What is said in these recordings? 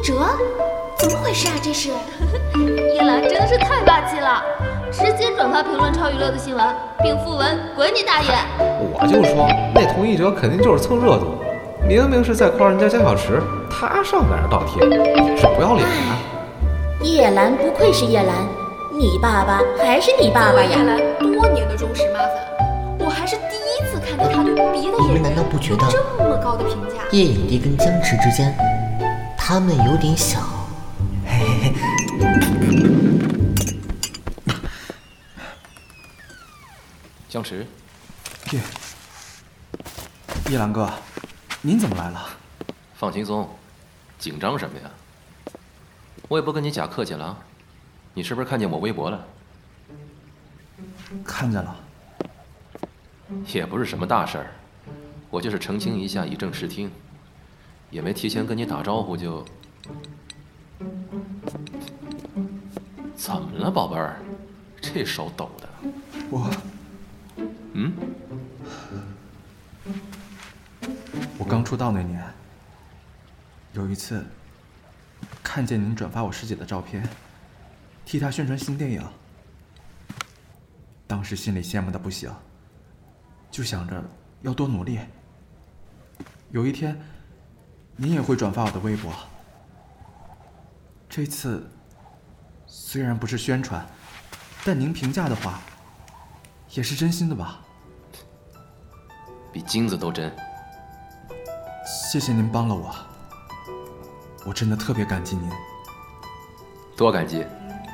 哲，怎么回事啊？这是叶兰真的是太霸气了，直接转发评论超娱乐的新闻，并附文“滚你大爷”。 我就说那童一哲肯定就是蹭热度，明明是在夸人家江小池，他上哪儿倒贴，是不要脸啊！ 叶兰不愧是叶兰，你爸爸还是你爸爸呀！ 叶兰多年的忠实妈粉，我还是第一次看到他对别的演员你们难道不觉得这么高的评价？ 叶影帝跟江池之间，他们有点小。嘿嘿嘿。 江池， 叶兰哥，您怎么来了？ 放轻松，紧张什么呀？我也不跟你假客气了啊。你是不是看见我微博了？ 看见了。 也不是什么大事儿，我就是澄清一下，以正视听，也没提前跟你打招呼就……怎么了，宝贝儿？这手抖的。 我刚出道那年，有一次看见您转发我师姐的照片，替她宣传新电影，当时心里羡慕的不行，就想着要多努力。有一天，您也会转发我的微博。这次虽然不是宣传，但您评价的话，也是真心的吧？ 比金子都真。 谢谢您帮了我，我真的特别感激您。 多感激？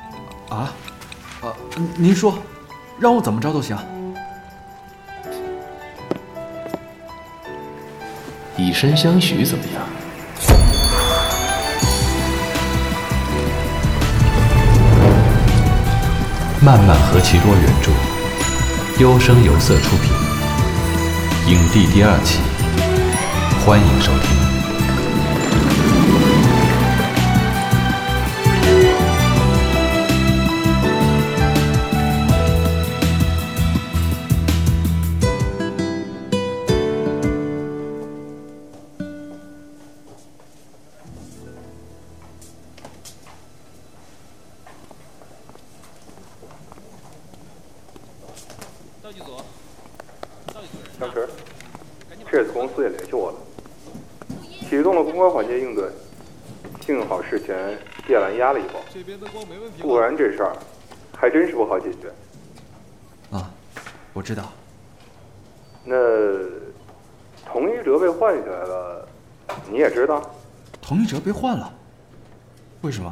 您说，让我怎么着都行。 以身相许怎么样？ 漫漫何其多原著，优声有色出品，影帝第2期，欢迎收听。 江池，这次公司也联系我了，启动了公关环节应对。幸好事前叶兰压了一包，不然这事儿还真是不好解决。 我知道。 那童一哲被换下来了，你也知道？ 童一哲被换了？为什么？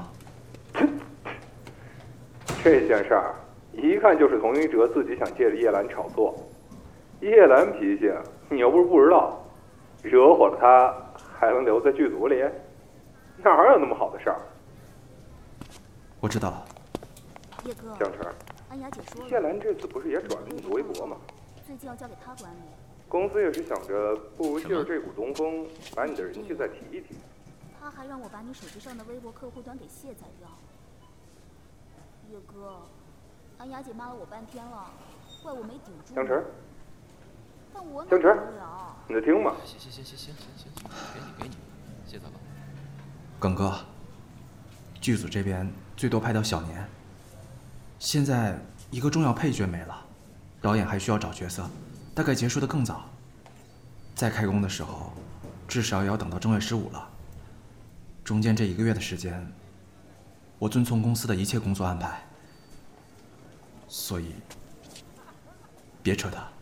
这件事儿一看就是童一哲自己想借着叶兰炒作。叶兰脾性你又不是不知道，惹火了他还能留在剧组里？哪有那么好的事儿？ 我知道了。 叶哥， 江池， 安雅姐说了， 叶兰这次不是也转了你的微博吗？ 最近要交给她管理。 公司也是想着，不如借着这股东风，把你的人气再提一提。 他还让我把你手机上的微博客户端给卸载掉。叶哥，安雅姐骂了我半天了，怪我没顶住。 江池， 但我江池， 了。 你在听吗？ 行，给你，歇着吧。 耿哥，剧组这边最多拍到小年，现在一个重要配角没了，导演还需要找角色，大概结束的更早。再开工的时候，至少也要等到正月15了。中间这1个月的时间，我遵从公司的一切工作安排，所以别扯他。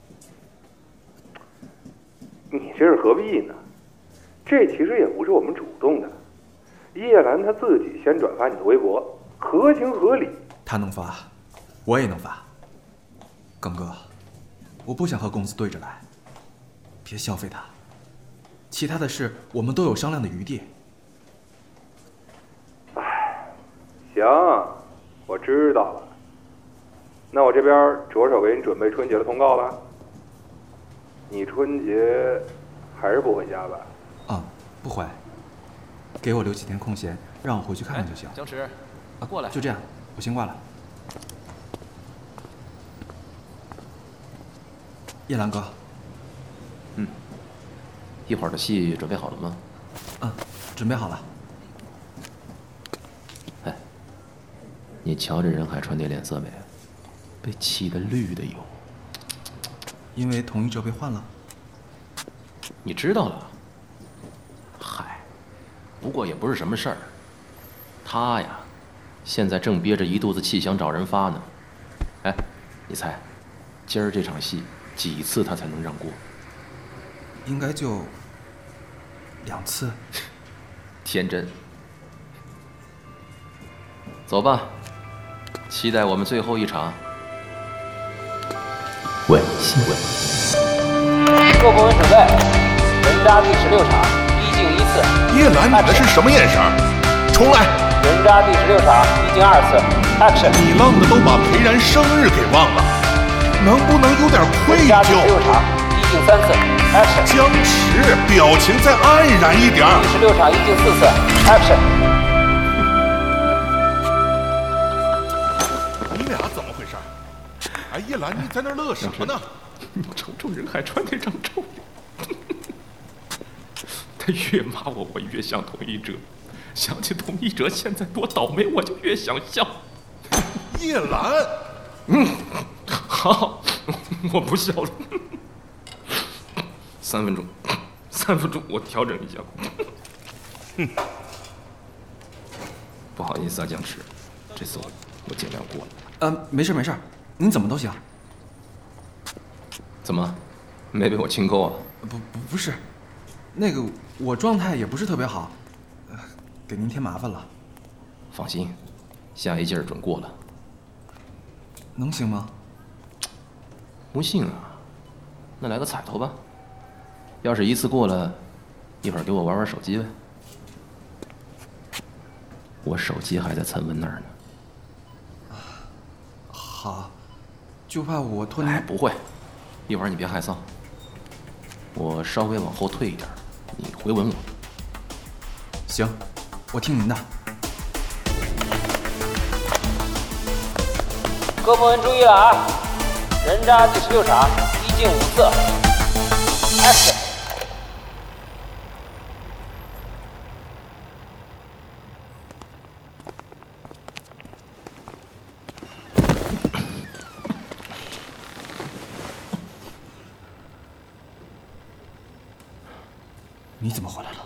你这是何必呢？这其实也不是我们主动的，叶兰她自己先转发你的微博，合情合理。 他能发，我也能发。耿哥，我不想和公司对着来，别消费他。其他的事我们都有商量的余地。 行，我知道了。那我这边着手给你准备春节的通告了。你春节还是不回家吧？ 不回，给我留几天空闲，让我回去看看就行。 江池，过来。 就这样，我先挂了。叶兰哥。 一会儿的戏准备好了吗？ 准备好了。 你瞧这任海川那脸色没？被气得绿的有。 因为同一者被换了。 你知道了？嗨，不过也不是什么事儿。他呀，现在正憋着一肚子气想找人发呢。哎，你猜，今儿这场戏几次他才能让过？ 应该就2次。 天真。走吧，期待我们最后一场吻戏。 各部门准备，人渣第16场1镜1次。 叶兰，你的是什么眼神？重来！ 人渣第16场1镜2次 ，Action！ 你浪的都把裴然生日给忘了，能不能有点愧疚？ 人渣第16场1镜3次 ，Action！ 僵持，表情再黯然一点。 第16场1镜4次 ，Action！ 你俩怎么回事？哎，叶兰，你在那乐什么呢？ 你瞅瞅任海川那张臭脸，他越骂我，我越像童一哲。想起童一哲现在多倒霉，我就越想笑。 叶兰， 好，我不笑了。3分钟，3分钟，我调整一下。不好意思啊，僵持，这次我尽量过了。 没事，您怎么都行。 怎么，没被我亲抠啊？ 不是，那个我状态也不是特别好，给您添麻烦了。 放心，下一届准过了。 能行吗？ 不信啊，那来个彩头吧。要是一次过了，一会儿给我玩玩手机呗。我手机还在岑文那儿呢。 好，就怕我拖您。 不会，一会儿你别害臊。我稍微往后退一点，你回吻我。 行，我听您的。 各部门注意了啊！人渣第16场1镜5次 ，Action！ 你怎么回来了？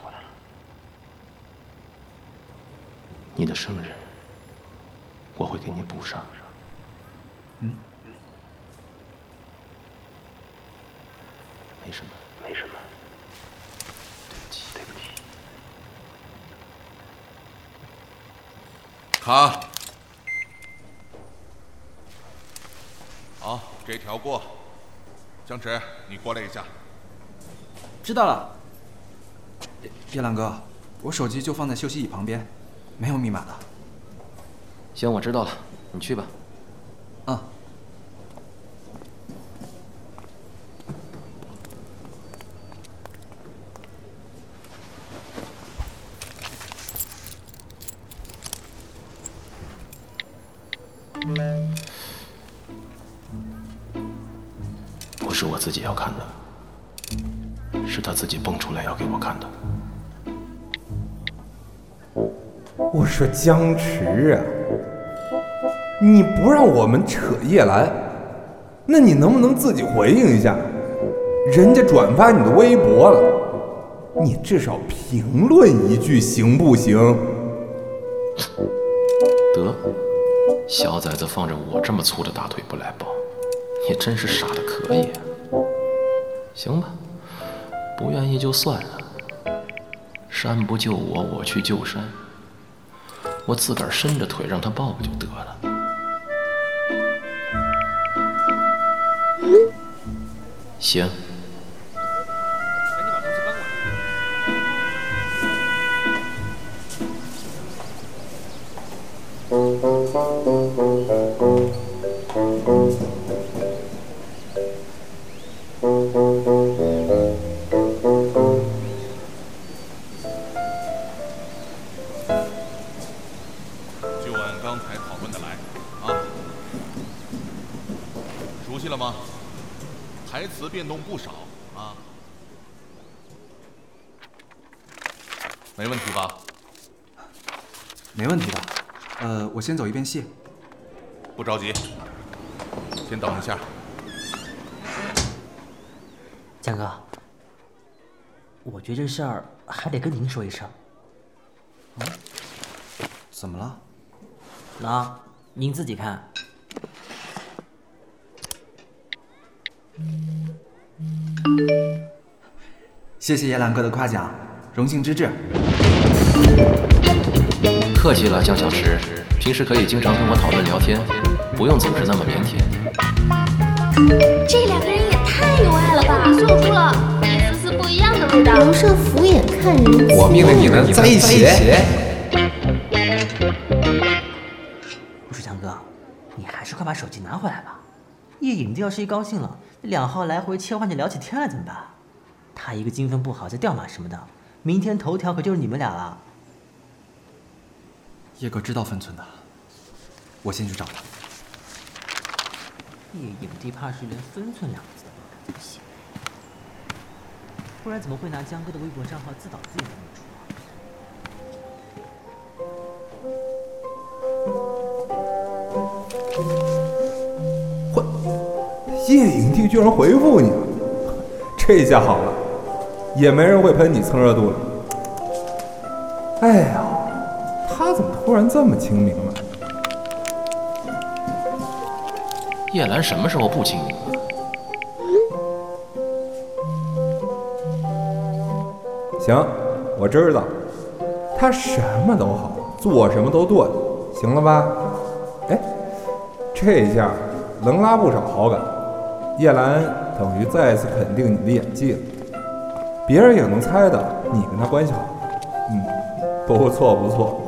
你的生日，我会给你补上。没什么。对不起。 卡。好，这条过。僵持，你过来一下。 知道了。叶兰哥，我手机就放在休息椅旁边，没有密码的。 行，我知道了，你去吧。不是我自己要看的，是他自己蹦出来要给我看的。 我说僵持啊，你不让我们扯叶兰，那你能不能自己回应一下？人家转发你的微博了，你至少评论一句行不行？ 得，小崽子放着我这么粗的大腿不来抱，你真是傻的可以啊。行吧，不愿意就算了。山不救我，我去救山。我自个儿伸着腿让他抱不就得了？行。 就按刚才讨论的来啊。熟悉了吗？台词变动不少啊。没问题吧？ 没问题的。我先走一遍戏。 不着急，先等一下。 江哥，我觉得这事儿还得跟您说一声。 怎么了？ 那您自己看。 谢谢叶兰哥的夸奖，荣幸之至。 客气了，江小石，平时可以经常跟我讨论聊天，不用总是那么腼腆。 这两个人也太有爱了吧，嗅出了一丝丝不一样的味道。 楼上俯眼看人， 我命令你们在一起。 不是江哥，你还是快把手机拿回来吧。叶影帝要是一高兴了，2号来回切换着聊起天来怎么办？他一个精分不好再掉马什么的，明天头条可就是你们俩了。 叶哥知道分寸的，我先去找他。 叶影帝怕是连分寸2个字都不行，不然怎么会拿江哥的微博账号自导自演这么出？ 叶影帝居然回复你了，这下好了，也没人会喷你蹭热度了。哎呀，他怎么突然这么清明了？ 叶兰什么时候不清明了？ 行，我知道，他什么都好，做什么都对，行了吧？哎，这下能拉不少好感。叶兰等于再次肯定你的演技了，别人也能猜到你跟他关系好。不错不错。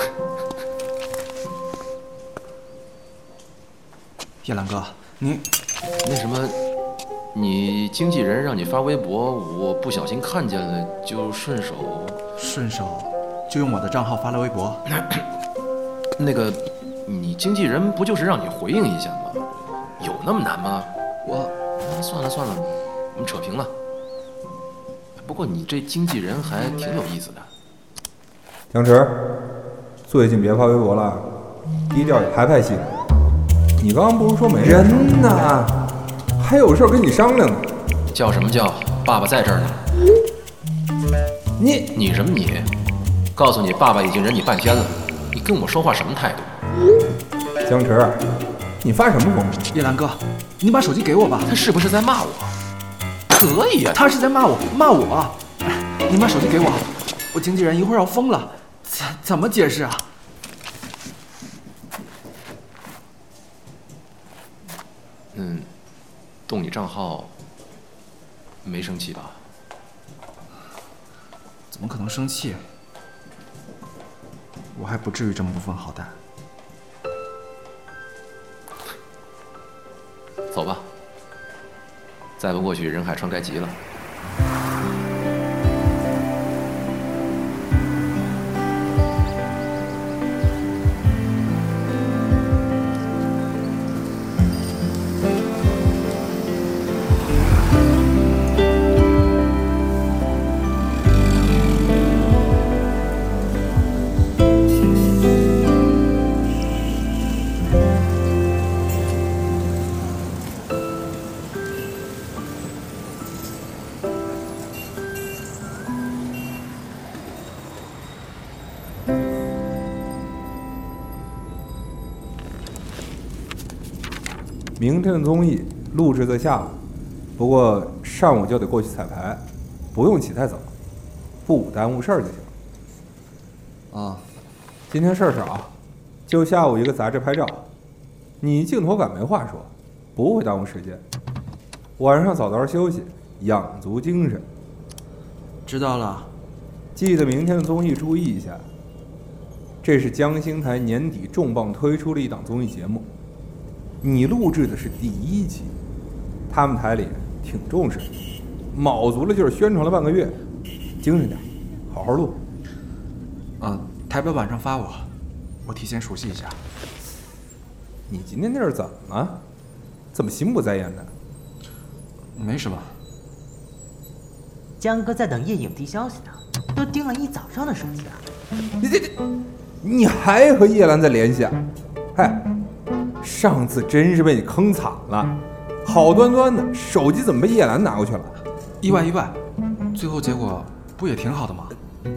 叶兰哥，你那什么，你经纪人让你发微博，我不小心看见了，就顺手就用我的账号发了微博。 那个，你经纪人不就是让你回应一下吗？有那么难吗？算了，我们扯平了。不过你这经纪人还挺有意思的。 江池，最近别发微博了，低调也太拍戏了。你刚刚不是说没人呢？还有事跟你商量呢。 叫什么叫？爸爸在这儿呢。你什么你？告诉你，爸爸已经忍你半天了，你跟我说话什么态度？ 江池，你发什么疯？ 叶兰哥，你把手机给我吧。 他是不是在骂我？可以呀， 他是在骂我。你把手机给我，我经纪人一会儿要疯了，怎么解释啊？ 动你账号没生气吧？ 怎么可能生气？我还不至于这么不分好歹。 走吧，再不过去任海川该急了。 明天的综艺录制在下午，不过上午就得过去彩排，不用起太早，不耽误事儿就行。 啊， 今天事儿少，就下午一个杂志拍照，你镜头感没话说，不会耽误时间。晚上早点休息，养足精神。 知道了， 记得明天的综艺注意一下。这是江星台年底重磅推出的一档综艺节目。你录制的是第1期，他们台里挺重视，卯足了劲儿宣传了半个月，精神点，好好录。 台标晚上发我提前熟悉一下。 你今天那是怎么了？怎么心不在焉的？ 没什么。 江哥在等叶影帝消息呢，都盯了一早上的手机啊！ 你还和叶兰在联系啊？嗨！ 上次真是被你坑惨了，好端端的手机怎么被叶兰拿过去了？ 意外，最后结果不也挺好的吗？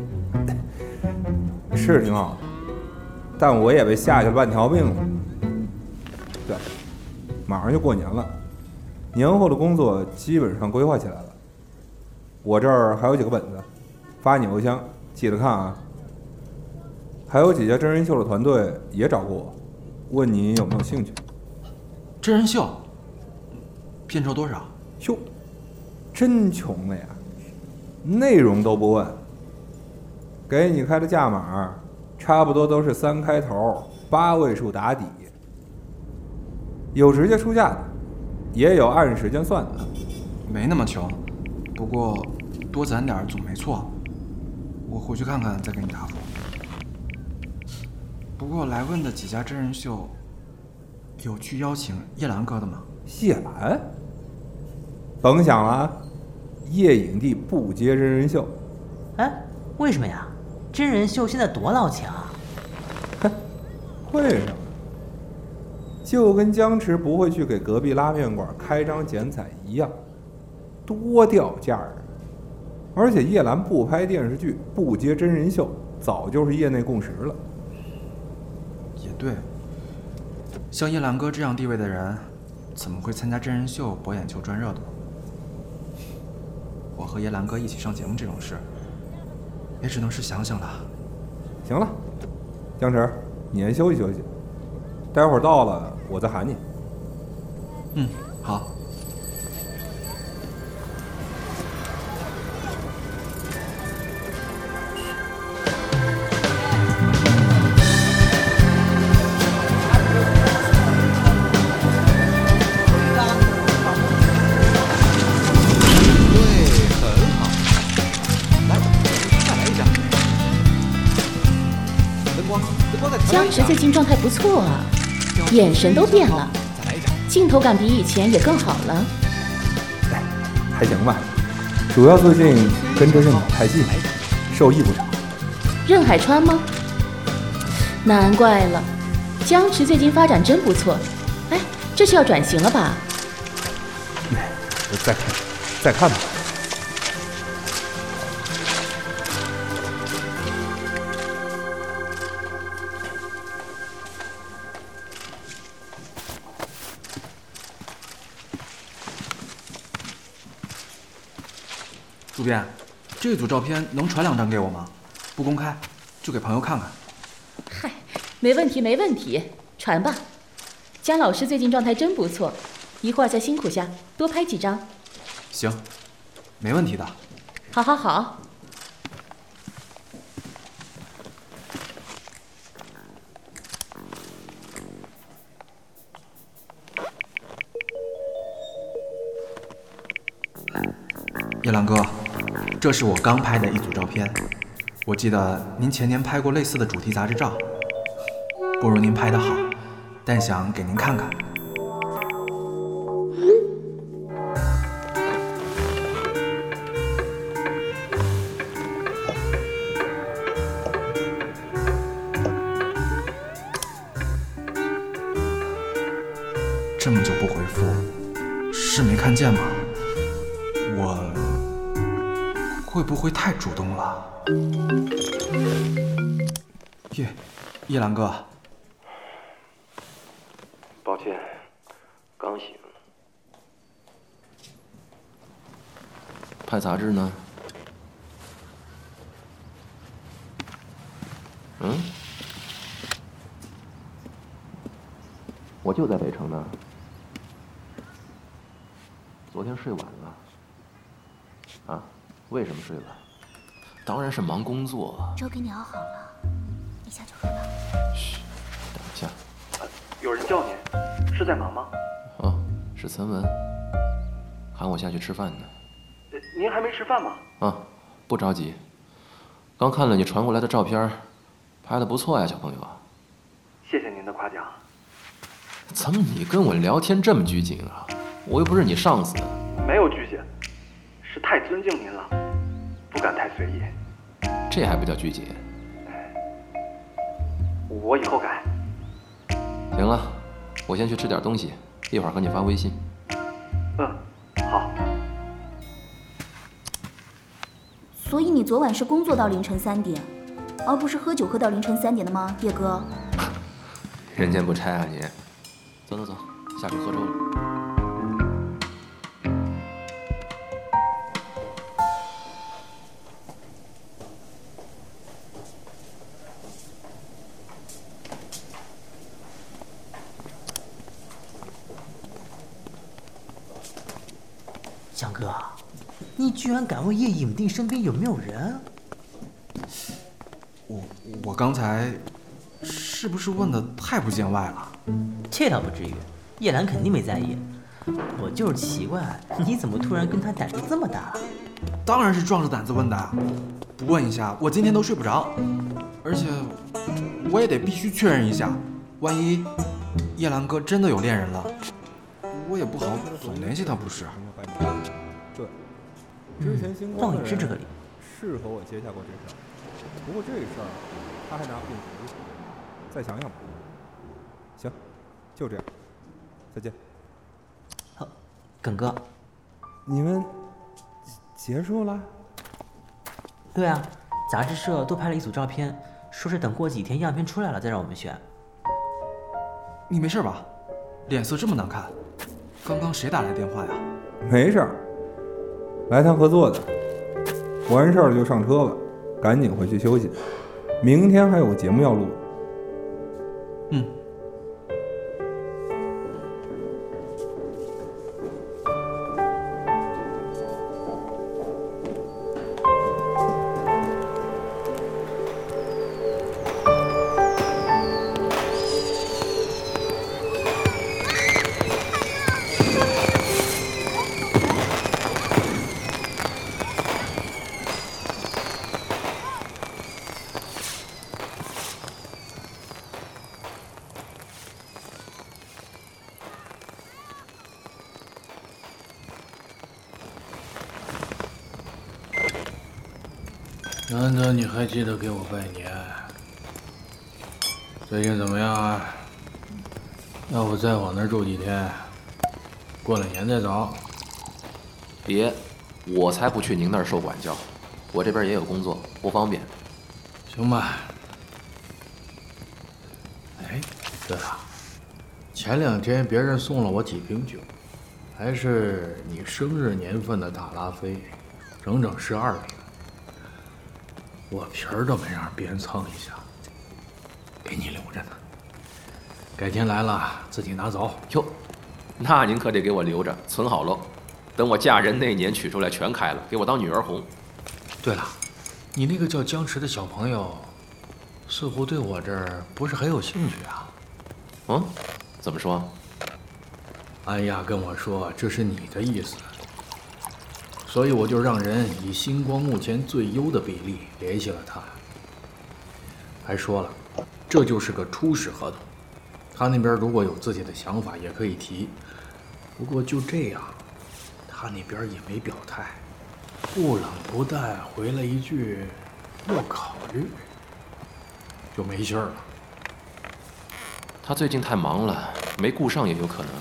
是挺好的，但我也被吓下了半条命了。对，马上就过年了，年后的工作基本上规划起来了。我这儿还有几个本子，发你邮箱，记得看啊。还有几家真人秀的团队也找过我，问你有没有兴趣。 真人秀，片酬多少？ 哟，真穷了呀，内容都不问。给你开的价码差不多都是3开头，8位数打底，有直接出价的，也有按时间算的。 没那么穷，不过多攒点总没错。我回去看看再给你答复。不过来问的几家真人秀，有去邀请叶兰哥的吗？ 叶兰？甭想了，叶影帝不接真人秀。 哎，为什么呀？真人秀现在多捞钱啊！ 哼，为什么？就跟江池不会去给隔壁拉面馆开张剪彩一样，多掉价啊！而且叶兰不拍电视剧，不接真人秀，早就是业内共识了。 也对，像叶兰哥这样地位的人，怎么会参加真人秀博眼球赚热度？我和叶兰哥一起上节目这种事，也只能是想想了。 行了，江池，你先休息休息，待会儿到了我再喊你。 嗯，好。 江池最近状态不错啊，眼神都变了，镜头感比以前也更好了。 还行吧，主要最近跟着任导拍戏，受益不少。 任海川吗？难怪了，江池最近发展真不错。哎，这是要转型了吧？ 再看吧。 主编，这组照片能传2张给我吗？不公开，就给朋友看看。 嗨，没问题没问题，传吧。江老师最近状态真不错，一会儿再辛苦下，多拍几张。 行，没问题的。 好好好。 叶兰哥，这是我刚拍的一组照片。我记得您前年拍过类似的主题杂志照，不如您拍得好，但想给您看看。这么久不回复，是没看见吗？我会不会太主动了？叶兰哥， 抱歉，刚醒。拍杂志呢？我就在北城呢。昨天睡晚了。啊？为什么睡晚？当然是忙工作。 粥给你熬好了，你下去喝吧。 嘘，等一下。 有人叫您，是在忙吗？ 哦，是岑文，喊我下去吃饭呢。 您还没吃饭吗？ 啊，不着急。刚看了你传过来的照片，拍得不错呀，小朋友。 谢谢您的夸奖。 怎么你跟我聊天这么拘谨啊？我又不是你上司。 没有拘谨，是太尊敬您了，不敢太随意。 这还不叫拘谨？ 我以后改。 行了， 我先去吃点东西，一会儿和你发微信。 好。 所以你昨晚是工作到凌晨3点，而不是喝酒喝到凌晨3点的吗，叶哥？ 人间不拆啊你！走走走，下去喝粥了。 江哥，你居然敢问叶影帝身边有没有人？ 我刚才是不是问的太不见外了？ 这倒不至于，叶兰肯定没在意。我就是奇怪，你怎么突然跟他胆子这么大了？ 当然是壮着胆子问的，不问一下我今天都睡不着。而且我也得必须确认一下，万一叶兰哥真的有恋人了，我也不好总联系他，不是？ 对，之前星光倒也是这个理。 是和我接下过这事儿，不过这事儿他还拿不定主意，再想想吧。行，就这样，再见。 好，耿哥， 你们结束了？ 对啊，杂志社都拍了一组照片，说是等过几天样片出来了再让我们选。 你没事吧？脸色这么难看，刚刚谁打来电话呀？ 没事儿，来谈合作的，完事儿就上车吧，赶紧回去休息，明天还有个节目要录。 难得你还记得给我拜年，最近怎么样啊？要不再往那儿住几天，过了年再走。 别，我才不去您那儿受管教，我这边也有工作，不方便。 行吧。哎，对了，前2天别人送了我几瓶酒，还是你生日年份的塔拉菲，整整12瓶。我皮儿都没让别人蹭一下，给你留着呢。改天来了自己拿走。 哟，那您可得给我留着，存好喽。等我嫁人那年取出来全开了，给我当女儿红。 对了，你那个叫江池的小朋友，似乎对我这儿不是很有兴趣啊。 嗯，怎么说？ 安雅跟我说这是你的意思。所以我就让人以星光目前最优的比例联系了他，还说了，这就是个初始合同，他那边如果有自己的想法也可以提，不过就这样，他那边也没表态，不冷不淡回了一句要考虑，就没信儿了。 他最近太忙了，没顾上也有可能。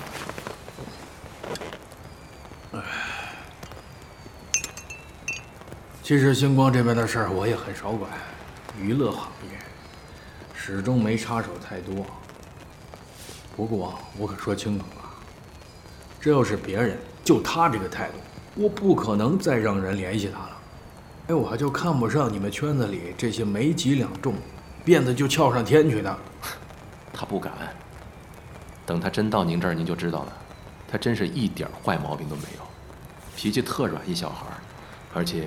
其实星光这边的事儿我也很少管，娱乐行业始终没插手太多。不过我可说清楚了，这要是别人，就他这个态度，我不可能再让人联系他了。哎，我就看不上你们圈子里这些没几两重，辫子就翘上天去的。 他不敢，等他真到您这儿，您就知道了。他真是一点坏毛病都没有，脾气特软，一小孩儿，而且。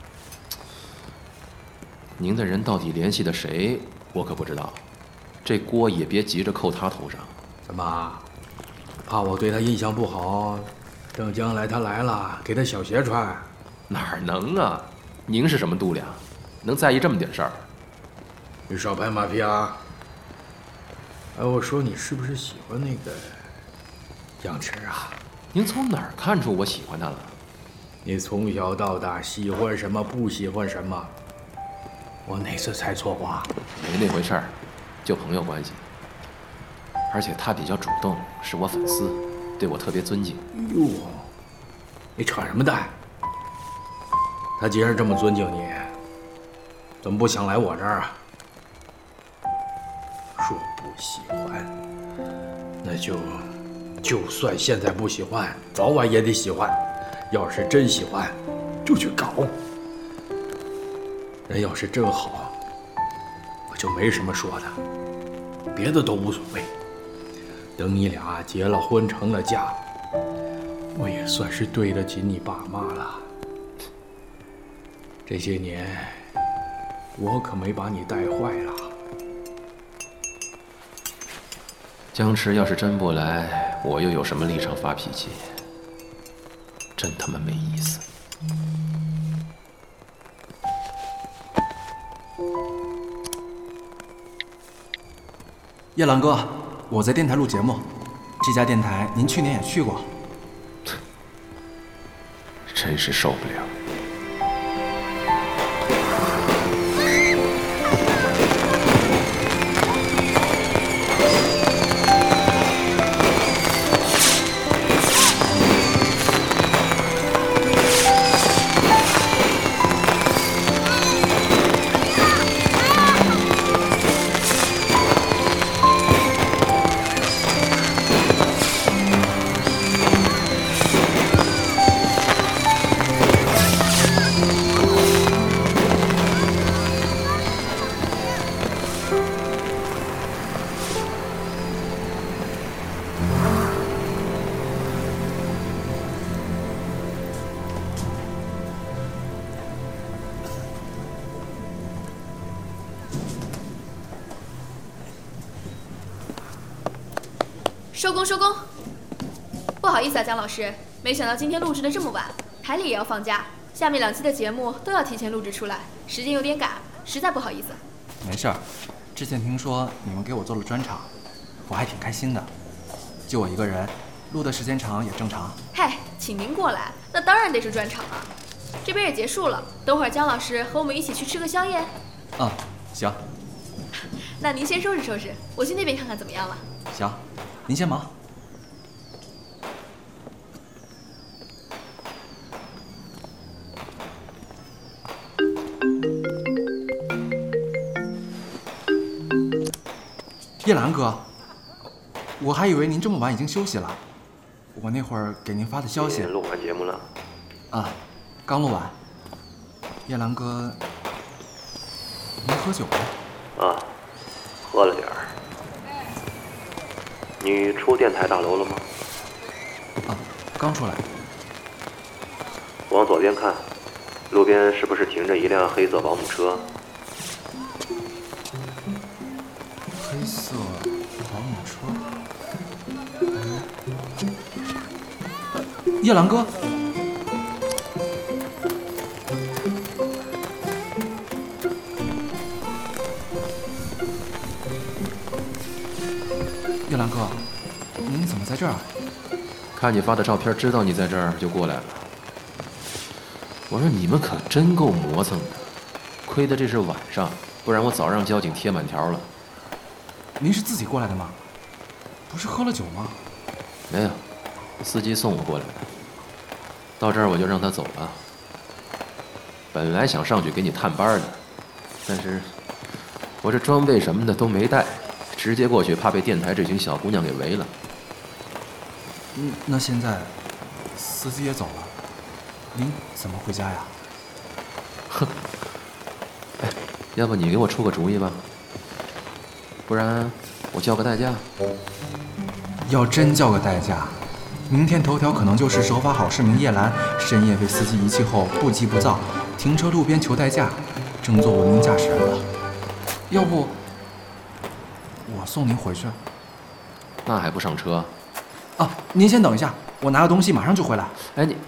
您的人到底联系的谁，我可不知道，这锅也别急着扣他头上。 怎么，怕我对他印象不好，等将来他来了，给他小鞋穿？ 哪能啊！您是什么度量，能在意这么点事儿？ 你少拍马屁啊！哎，我说你是不是喜欢那个江池啊？ 您从哪儿看出我喜欢他了？ 你从小到大喜欢什么，不喜欢什么？我哪次猜错话？ 没那回事儿，就朋友关系。 而且他比较主动，是我粉丝，对我特别尊敬。 哟，你扯什么淡？他既然这么尊敬你，怎么不想来我这儿啊？说不喜欢，那就算现在不喜欢，早晚也得喜欢。要是真喜欢，就去搞。人要是真好，我就没什么说的，别的都无所谓。等你俩结了婚成了家，我也算是对得起你爸妈了。这些年，我可没把你带坏了。 江池要是真不来，我又有什么立场发脾气？真他妈没意思。 叶兰哥，我在电台录节目，这家电台您去年也去过。 真是受不了。 收工收工！不好意思啊，姜老师，没想到今天录制的这么晚，台里也要放假，下面2期的节目都要提前录制出来，时间有点赶，实在不好意思。 没事儿，之前听说你们给我做了专场，我还挺开心的。就我一个人，录的时间长也正常。 嗨，请您过来，那当然得是专场啊。这边也结束了，等会儿姜老师和我们一起去吃个宵夜。 嗯，行。 那您先收拾收拾，我去那边看看怎么样了。 行。您先忙。叶兰哥，我还以为您这么晚已经休息了。我那会儿给您发的消息。 录完节目了？ 啊，刚录完。叶兰哥，您喝酒了？ 啊，喝了点儿。你出电台大楼了吗？ 啊，刚出来。 往左边看，路边是不是停着一辆黑色保姆车？ 黑色保姆车。叶兰哥。叶兰哥，您怎么在这儿？ 看你发的照片，知道你在这儿，就过来了。我说你们可真够磨蹭的，亏得这是晚上，不然我早让交警贴满条了。 您是自己过来的吗？不是喝了酒吗？ 没有，司机送我过来的。到这儿我就让他走了。本来想上去给你探班的，但是我这装备什么的都没带。直接过去，怕被电台这群小姑娘给围了。 那现在，司机也走了，您怎么回家呀？ 哼，哎，要不你给我出个主意吧，不然我叫个代驾。 要真叫个代驾，明天头条可能就是守法好市民叶兰深夜被司机遗弃后不急不躁，停车路边求代驾，争做文明驾驶人了。要不？我送您回去。 那还不上车？ 啊，您先等一下，我拿个东西马上就回来。 哎，你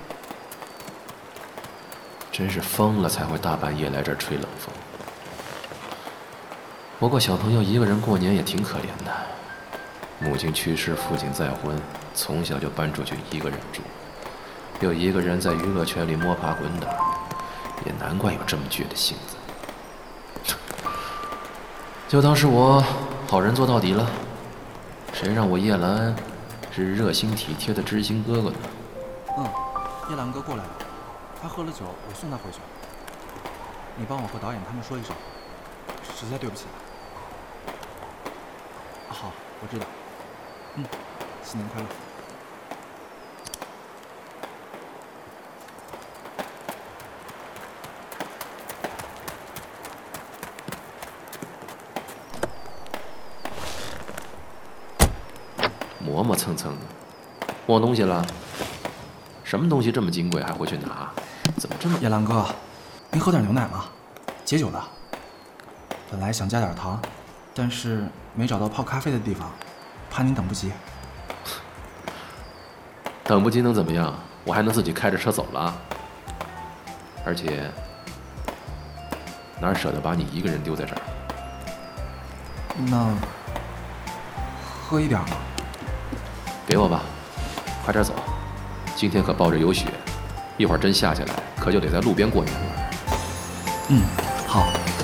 真是疯了才会大半夜来这儿吹冷风。不过小朋友一个人过年也挺可怜的，母亲去世，父亲再婚，从小就搬出去一个人住，又一个人在娱乐圈里摸爬滚打，也难怪有这么倔的性子。就当是我好人做到底了。 谁让我叶兰是热心体贴的知心哥哥呢？ 叶兰哥过来了，他喝了酒，我送他回去。你帮我和导演他们说一声，实在对不起。好，我知道。新年快乐。 磨磨蹭蹭的，忘东西了？什么东西这么金贵还会去拿？怎么这么…… 叶兰哥，您喝点牛奶吗？解酒的。本来想加点糖，但是没找到泡咖啡的地方，怕您等不及。 等不及能怎么样？我还能自己开着车走了。而且哪舍得把你一个人丢在这儿？ 那喝一点吗？ 给我吧，快点走。今天可抱着有雪，一会儿真下起来，可就得在路边过年了。 好。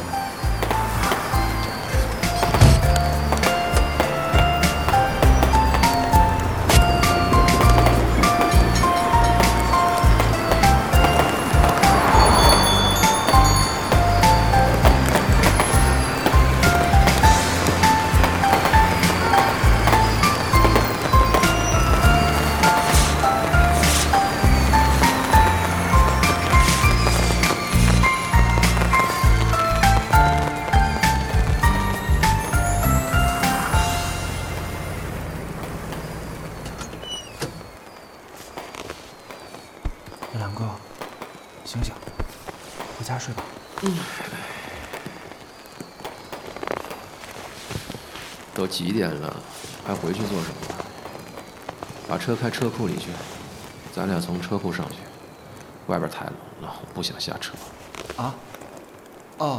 叶兰哥，醒醒，回家睡吧。 都几点了，还回去做什么？把车开车库里去，咱俩从车库上去。外边太冷了，我不想下车。 啊？哦。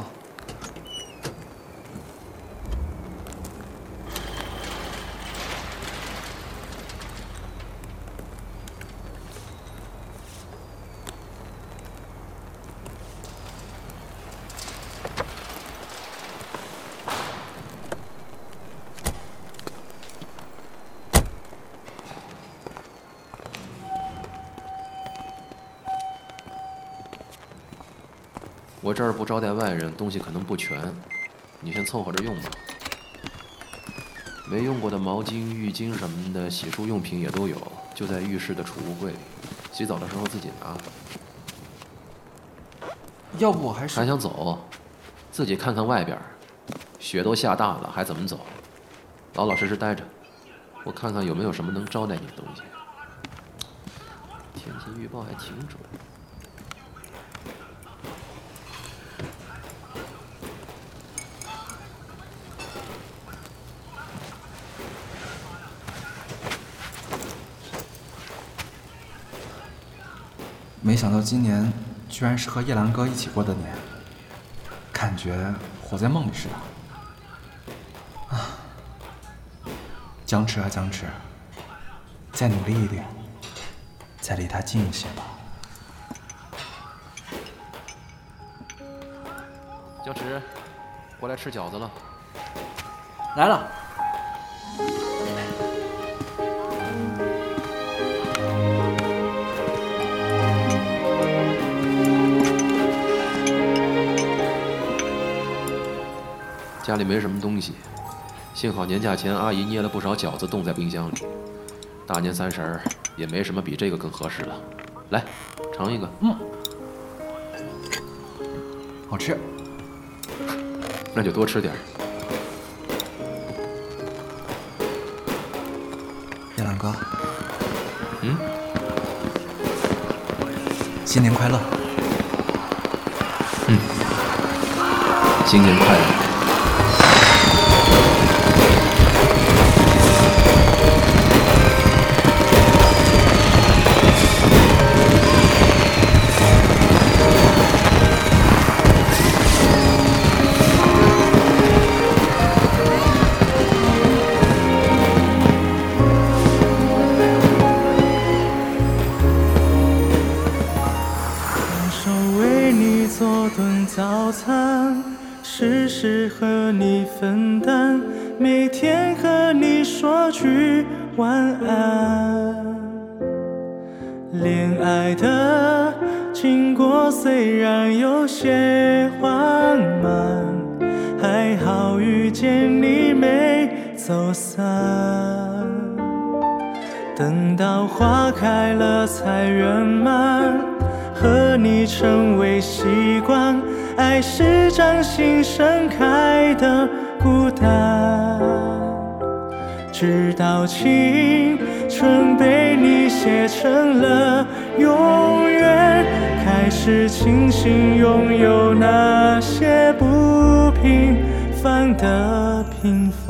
我这儿不招待外人，东西可能不全，你先凑合着用吧。没用过的毛巾、浴巾什么的，洗漱用品也都有，就在浴室的储物柜里。洗澡的时候自己拿。 要不我还是…… 还想走？自己看看外边，雪都下大了，还怎么走？老老实实待着，我看看有没有什么能招待你的东西。天气预报还挺准。 没想到今年居然是和叶兰哥一起过的年，感觉活在梦里似的。僵持啊僵持，再努力一点，再离他近一些吧。 僵持，过来吃饺子了。 来了。 家里没什么东西，幸好年假前阿姨捏了不少饺子冻在冰箱里。大年三十儿也没什么比这个更合适了。来，尝一个。 好吃。 那就多吃点。 叶兰哥。新年快乐。 新年快乐。 早餐，事事和你分担，每天和你说句晚安。恋爱的经过虽然有些缓慢，还好遇见你没走散。等到花开了才圆满，和你成为习惯。爱是掌心盛开的孤单，直到青春被你写成了永远，开始庆幸拥有那些不平凡的平凡。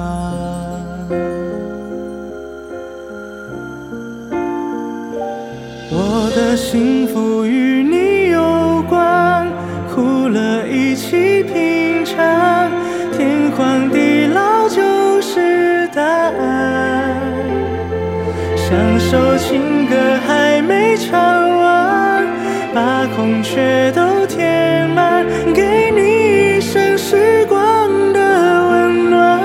我的幸福与你有关，哭了一起品尝，天荒地老就是答案。享受情歌还没唱完，把空缺都填满，给你一生时光的温暖。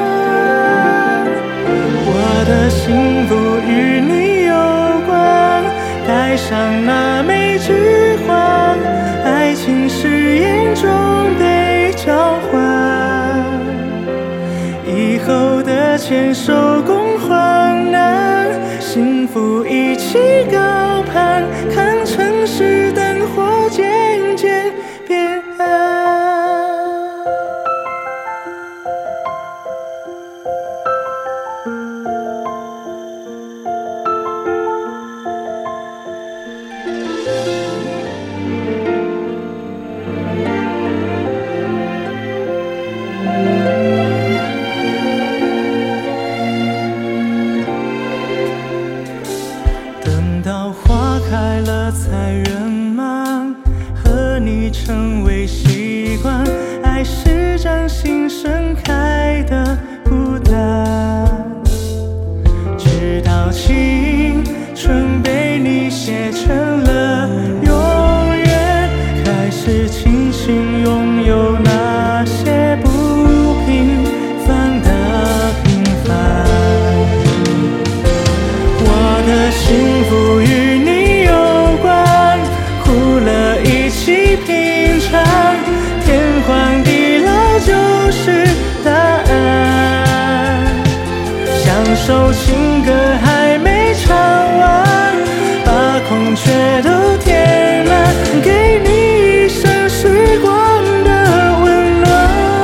我的幸福与你有关，带上那枚指环，爱情誓言中被交换，以后的牵手共患难，幸福一起高攀，看城市灯火渐渐变暗。等到花开了才圆满，和你成为习惯。爱是掌心盛开的孤单，直到青春被你写成了永远，开始庆幸拥有那些不平凡的平凡。我的幸福与你有关，哭了一起品尝，天荒地老就是答案。享受情歌还没唱完，把空缺都填满，给你一生时光的温暖。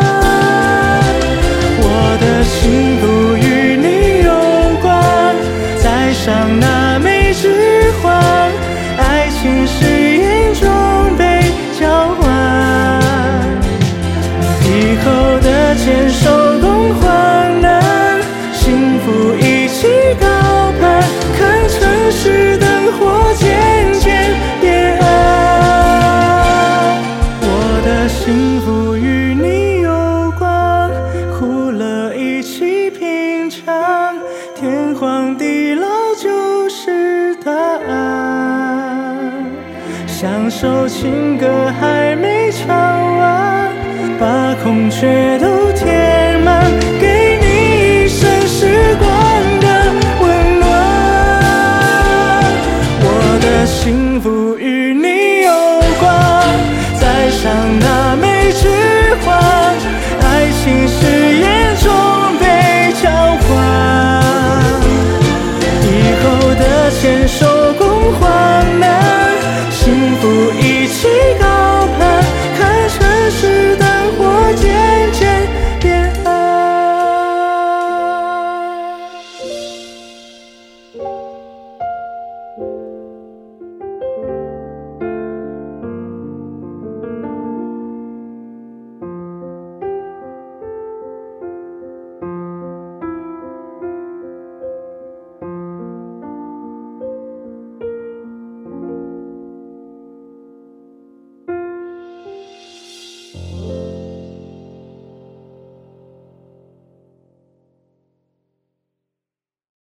我的幸福与你有关，带上那枚指环，爱情誓言中被交换，以后的牵手共患难，幸福一起高攀，看城市灯火渐渐变暗。我的幸福与你有关，哭了一起品尝，天荒地老就是答案。享受情歌还没唱完，把空缺都填满，给你一生时光的温暖。我的幸福与你有关，带上那枚指环，爱情誓言中被交换，以后的牵手共患